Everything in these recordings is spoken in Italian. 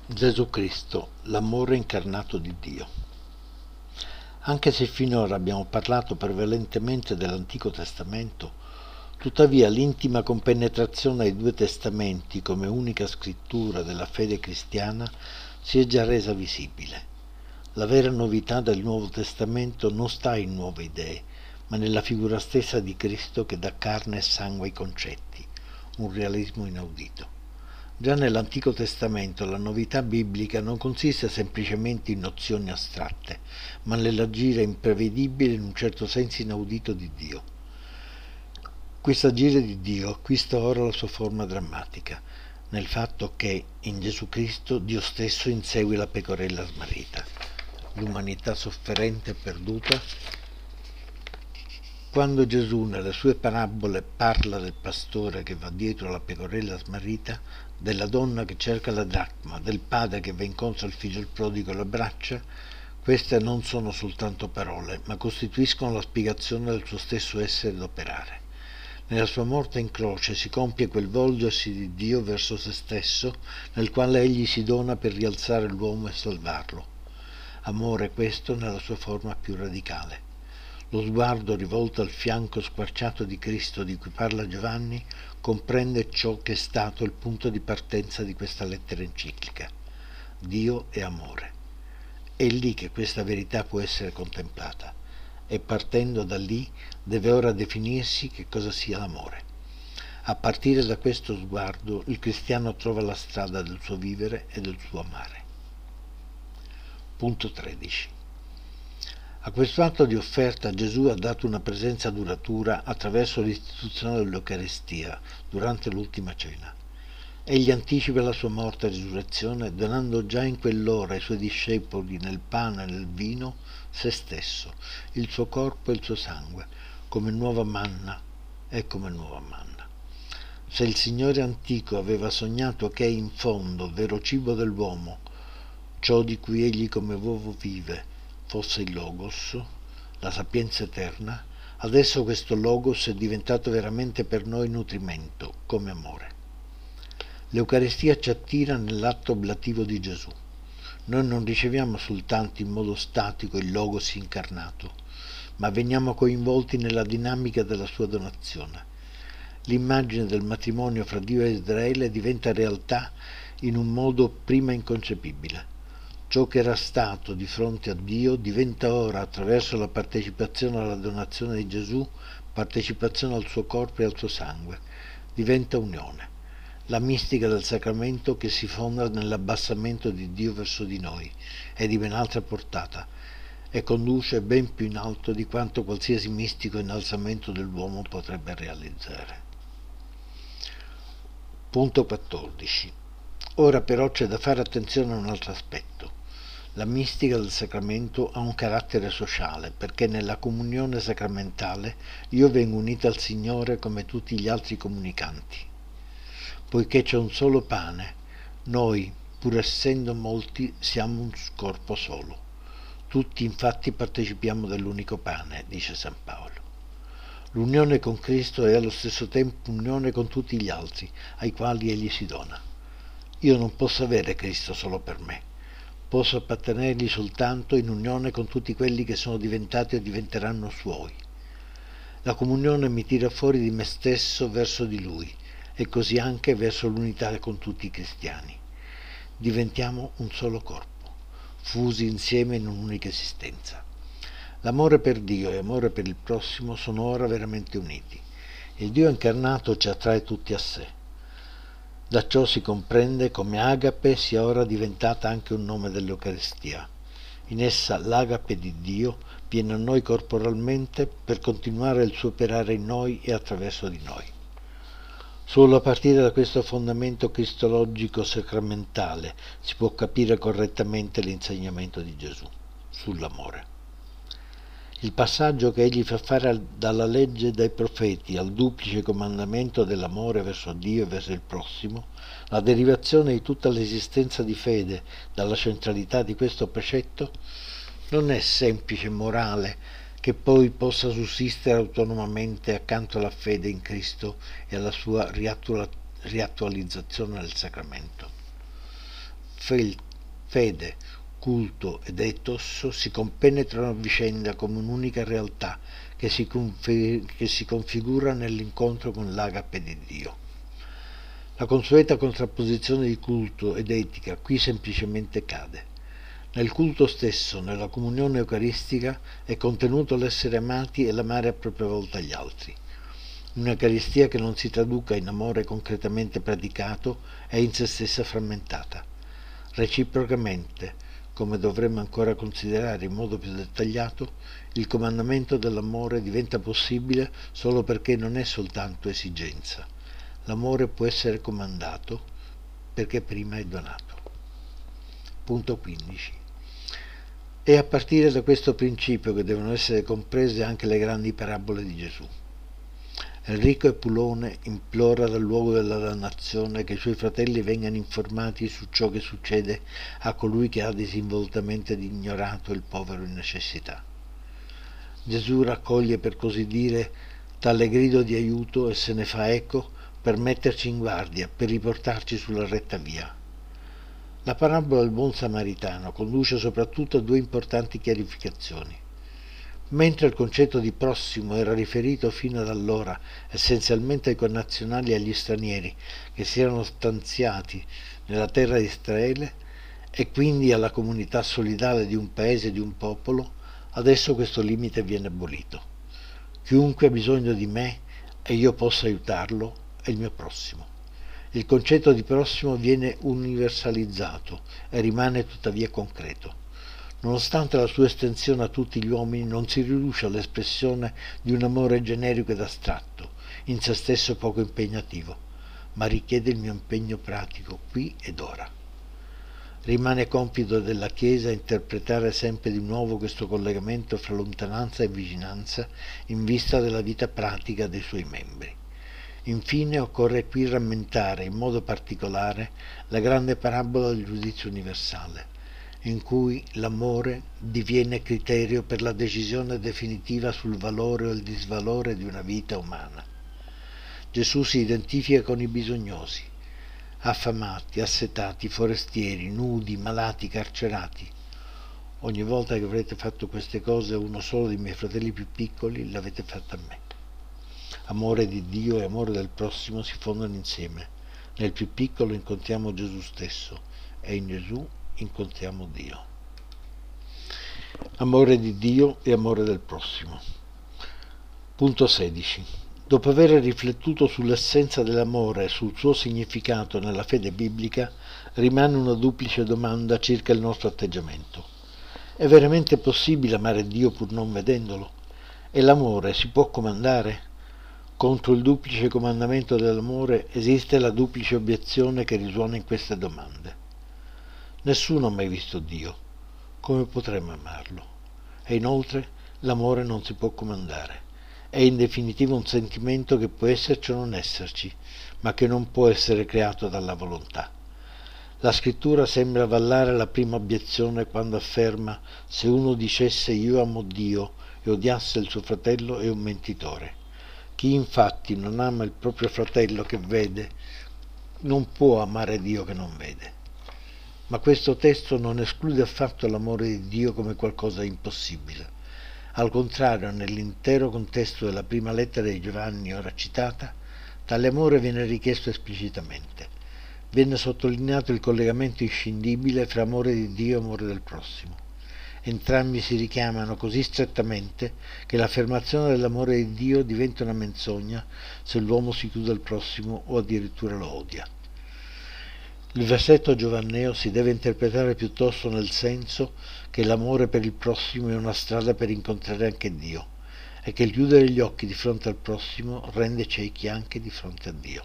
Gesù Cristo, l'amore incarnato di Dio. Anche se finora abbiamo parlato prevalentemente dell'Antico Testamento, tuttavia l'intima compenetrazione ai due testamenti come unica scrittura della fede cristiana si è già resa visibile. La vera novità del Nuovo Testamento non sta in nuove idee, ma nella figura stessa di Cristo che dà carne e sangue ai concetti, un realismo inaudito. Già nell'Antico Testamento la novità biblica non consiste semplicemente in nozioni astratte, ma nell'agire imprevedibile in un certo senso inaudito di Dio. Questo agire di Dio acquista ora la sua forma drammatica, nel fatto che in Gesù Cristo Dio stesso insegue la pecorella smarrita, l'umanità sofferente e perduta. Quando Gesù nelle sue parabole parla del pastore che va dietro la pecorella smarrita, della donna che cerca la dracma, del padre che va incontro al figlio prodigo e lo abbraccia, queste non sono soltanto parole, ma costituiscono la spiegazione del suo stesso essere ed operare. Nella sua morte in croce si compie quel volgersi di Dio verso se stesso, nel quale egli si dona per rialzare l'uomo e salvarlo. Amore questo nella sua forma più radicale. Lo sguardo rivolto al fianco squarciato di Cristo di cui parla Giovanni comprende ciò che è stato il punto di partenza di questa lettera enciclica. Dio è amore. È lì che questa verità può essere contemplata e partendo da lì deve ora definirsi che cosa sia l'amore. A partire da questo sguardo il cristiano trova la strada del suo vivere e del suo amare. Punto 13. A questo atto di offerta Gesù ha dato una presenza duratura attraverso l'istituzione dell'Eucaristia durante l'ultima cena. Egli anticipa la sua morte e risurrezione donando già in quell'ora ai suoi discepoli nel pane e nel vino se stesso, il suo corpo e il suo sangue, come nuova manna e come nuova manna. Se il Signore antico aveva sognato che in fondo, vero cibo dell'uomo, ciò di cui egli come uovo vive, fosse il Logos, la sapienza eterna, adesso questo Logos è diventato veramente per noi nutrimento, come amore. L'Eucaristia ci attira nell'atto oblativo di Gesù. Noi non riceviamo soltanto in modo statico il Logos incarnato, ma veniamo coinvolti nella dinamica della sua donazione. L'immagine del matrimonio fra Dio e Israele diventa realtà in un modo prima inconcepibile. Ciò che era stato di fronte a Dio diventa ora, attraverso la partecipazione alla donazione di Gesù, partecipazione al suo corpo e al suo sangue. Diventa unione. La mistica del sacramento che si fonda nell'abbassamento di Dio verso di noi è di ben altra portata e conduce ben più in alto di quanto qualsiasi mistico innalzamento dell'uomo potrebbe realizzare. Punto 14. Ora però c'è da fare attenzione a un altro aspetto. La mistica del sacramento ha un carattere sociale perché nella comunione sacramentale io vengo unito al Signore come tutti gli altri comunicanti. Poiché c'è un solo pane, noi, pur essendo molti, siamo un corpo solo. Tutti infatti partecipiamo dell'unico pane, dice San Paolo. L'unione con Cristo è allo stesso tempo unione con tutti gli altri, ai quali egli si dona. Io non posso avere Cristo solo per me. Posso appartenergli soltanto in unione con tutti quelli che sono diventati o diventeranno suoi. La comunione mi tira fuori di me stesso verso di lui e così anche verso l'unità con tutti i cristiani. Diventiamo un solo corpo, fusi insieme in un'unica esistenza. L'amore per Dio e l'amore per il prossimo sono ora veramente uniti. Il Dio incarnato ci attrae tutti a sé. Da ciò si comprende come agape sia ora diventata anche un nome dell'Eucaristia. In essa l'agape di Dio viene a noi corporalmente per continuare il suo operare in noi e attraverso di noi. Solo a partire da questo fondamento cristologico sacramentale si può capire correttamente l'insegnamento di Gesù sull'amore. Il passaggio che egli fa fare dalla legge e dai profeti al duplice comandamento dell'amore verso Dio e verso il prossimo, la derivazione di tutta l'esistenza di fede dalla centralità di questo precetto, non è semplice morale che poi possa sussistere autonomamente accanto alla fede in Cristo e alla sua riattualizzazione nel sacramento. fede, culto ed ethos si compenetrano a vicenda come un'unica realtà che si configura nell'incontro con l'agape di Dio. La consueta contrapposizione di culto ed etica qui semplicemente cade. Nel culto stesso, nella comunione eucaristica, è contenuto l'essere amati e l'amare a propria volta gli altri. Un'Eucaristia che non si traduca in amore concretamente praticato è in se stessa frammentata. Reciprocamente, come dovremmo ancora considerare in modo più dettagliato, il comandamento dell'amore diventa possibile solo perché non è soltanto esigenza. L'amore può essere comandato perché prima è donato. Punto 15. È a partire da questo principio che devono essere comprese anche le grandi parabole di Gesù. Enrico Epulone implora dal luogo della dannazione che i suoi fratelli vengano informati su ciò che succede a colui che ha disinvoltamente ignorato il povero in necessità. Gesù raccoglie, per così dire, tale grido di aiuto e se ne fa eco per metterci in guardia, per riportarci sulla retta via. La parabola del buon samaritano conduce soprattutto a due importanti chiarificazioni. Mentre il concetto di prossimo era riferito fino ad allora essenzialmente ai connazionali e agli stranieri che si erano stanziati nella terra di Israele e quindi alla comunità solidale di un paese e di un popolo, adesso questo limite viene abolito. Chiunque ha bisogno di me e io possa aiutarlo è il mio prossimo. Il concetto di prossimo viene universalizzato e rimane tuttavia concreto. Nonostante la sua estensione a tutti gli uomini, non si riduce all'espressione di un amore generico ed astratto, in se stesso poco impegnativo, ma richiede il mio impegno pratico qui ed ora. Rimane compito della Chiesa interpretare sempre di nuovo questo collegamento fra lontananza e vicinanza in vista della vita pratica dei suoi membri. Infine occorre qui rammentare in modo particolare la grande parabola del giudizio universale, in cui l'amore diviene criterio per la decisione definitiva sul valore o il disvalore di una vita umana. Gesù si identifica con i bisognosi, affamati, assetati, forestieri, nudi, malati, carcerati. Ogni volta che avrete fatto queste cose a uno solo dei miei fratelli più piccoli, l'avete fatta a me. Amore di Dio e amore del prossimo si fondono insieme. Nel più piccolo incontriamo Gesù stesso e in Gesù incontriamo Dio. Amore di Dio e amore del prossimo. Punto 16. Dopo aver riflettuto sull'essenza dell'amore e sul suo significato nella fede biblica, rimane una duplice domanda circa il nostro atteggiamento. È veramente possibile amare Dio pur non vedendolo? E l'amore si può comandare? Contro il duplice comandamento dell'amore esiste la duplice obiezione che risuona in queste domande. Nessuno ha mai visto Dio. Come potremmo amarlo? E inoltre l'amore non si può comandare. È in definitiva un sentimento che può esserci o non esserci, ma che non può essere creato dalla volontà. La scrittura sembra avallare la prima obiezione quando afferma: se uno dicesse io amo Dio e odiasse il suo fratello è un mentitore. Chi infatti non ama il proprio fratello che vede non può amare Dio che non vede. Ma questo testo non esclude affatto l'amore di Dio come qualcosa di impossibile. Al contrario, nell'intero contesto della prima lettera di Giovanni ora citata, tale amore viene richiesto esplicitamente. Viene sottolineato il collegamento inscindibile fra amore di Dio e amore del prossimo. Entrambi si richiamano così strettamente che l'affermazione dell'amore di Dio diventa una menzogna se l'uomo si chiude al prossimo o addirittura lo odia. Il versetto giovanneo si deve interpretare piuttosto nel senso che l'amore per il prossimo è una strada per incontrare anche Dio e che il chiudere gli occhi di fronte al prossimo rende ciechi anche di fronte a Dio.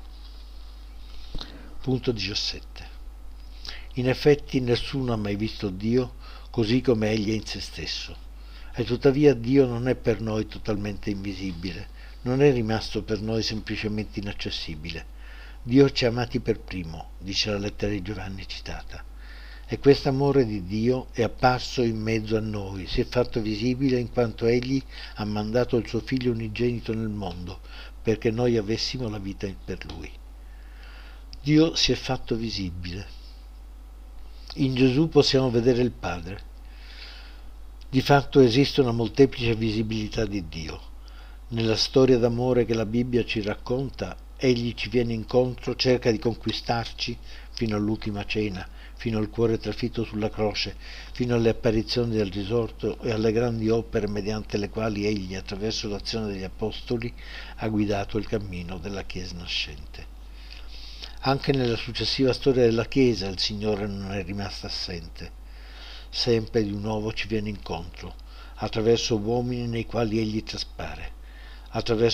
Punto 17. In effetti nessuno ha mai visto Dio così come egli è in se stesso. E tuttavia Dio non è per noi totalmente invisibile, non è rimasto per noi semplicemente inaccessibile. Dio ci ha amati per primo, dice la lettera di Giovanni citata, e questo amore di Dio è apparso in mezzo a noi, si è fatto visibile in quanto Egli ha mandato il suo Figlio unigenito nel mondo, perché noi avessimo la vita per Lui. Dio si è fatto visibile. In Gesù possiamo vedere il Padre. Di fatto esiste una molteplice visibilità di Dio. Nella storia d'amore che la Bibbia ci racconta, Egli ci viene incontro, cerca di conquistarci fino all'ultima cena, fino al cuore trafitto sulla croce, fino alle apparizioni del risorto e alle grandi opere mediante le quali Egli, attraverso l'azione degli Apostoli, ha guidato il cammino della Chiesa nascente. Anche nella successiva storia della Chiesa il Signore non è rimasto assente. Sempre di nuovo ci viene incontro, attraverso uomini nei quali Egli traspare, attraverso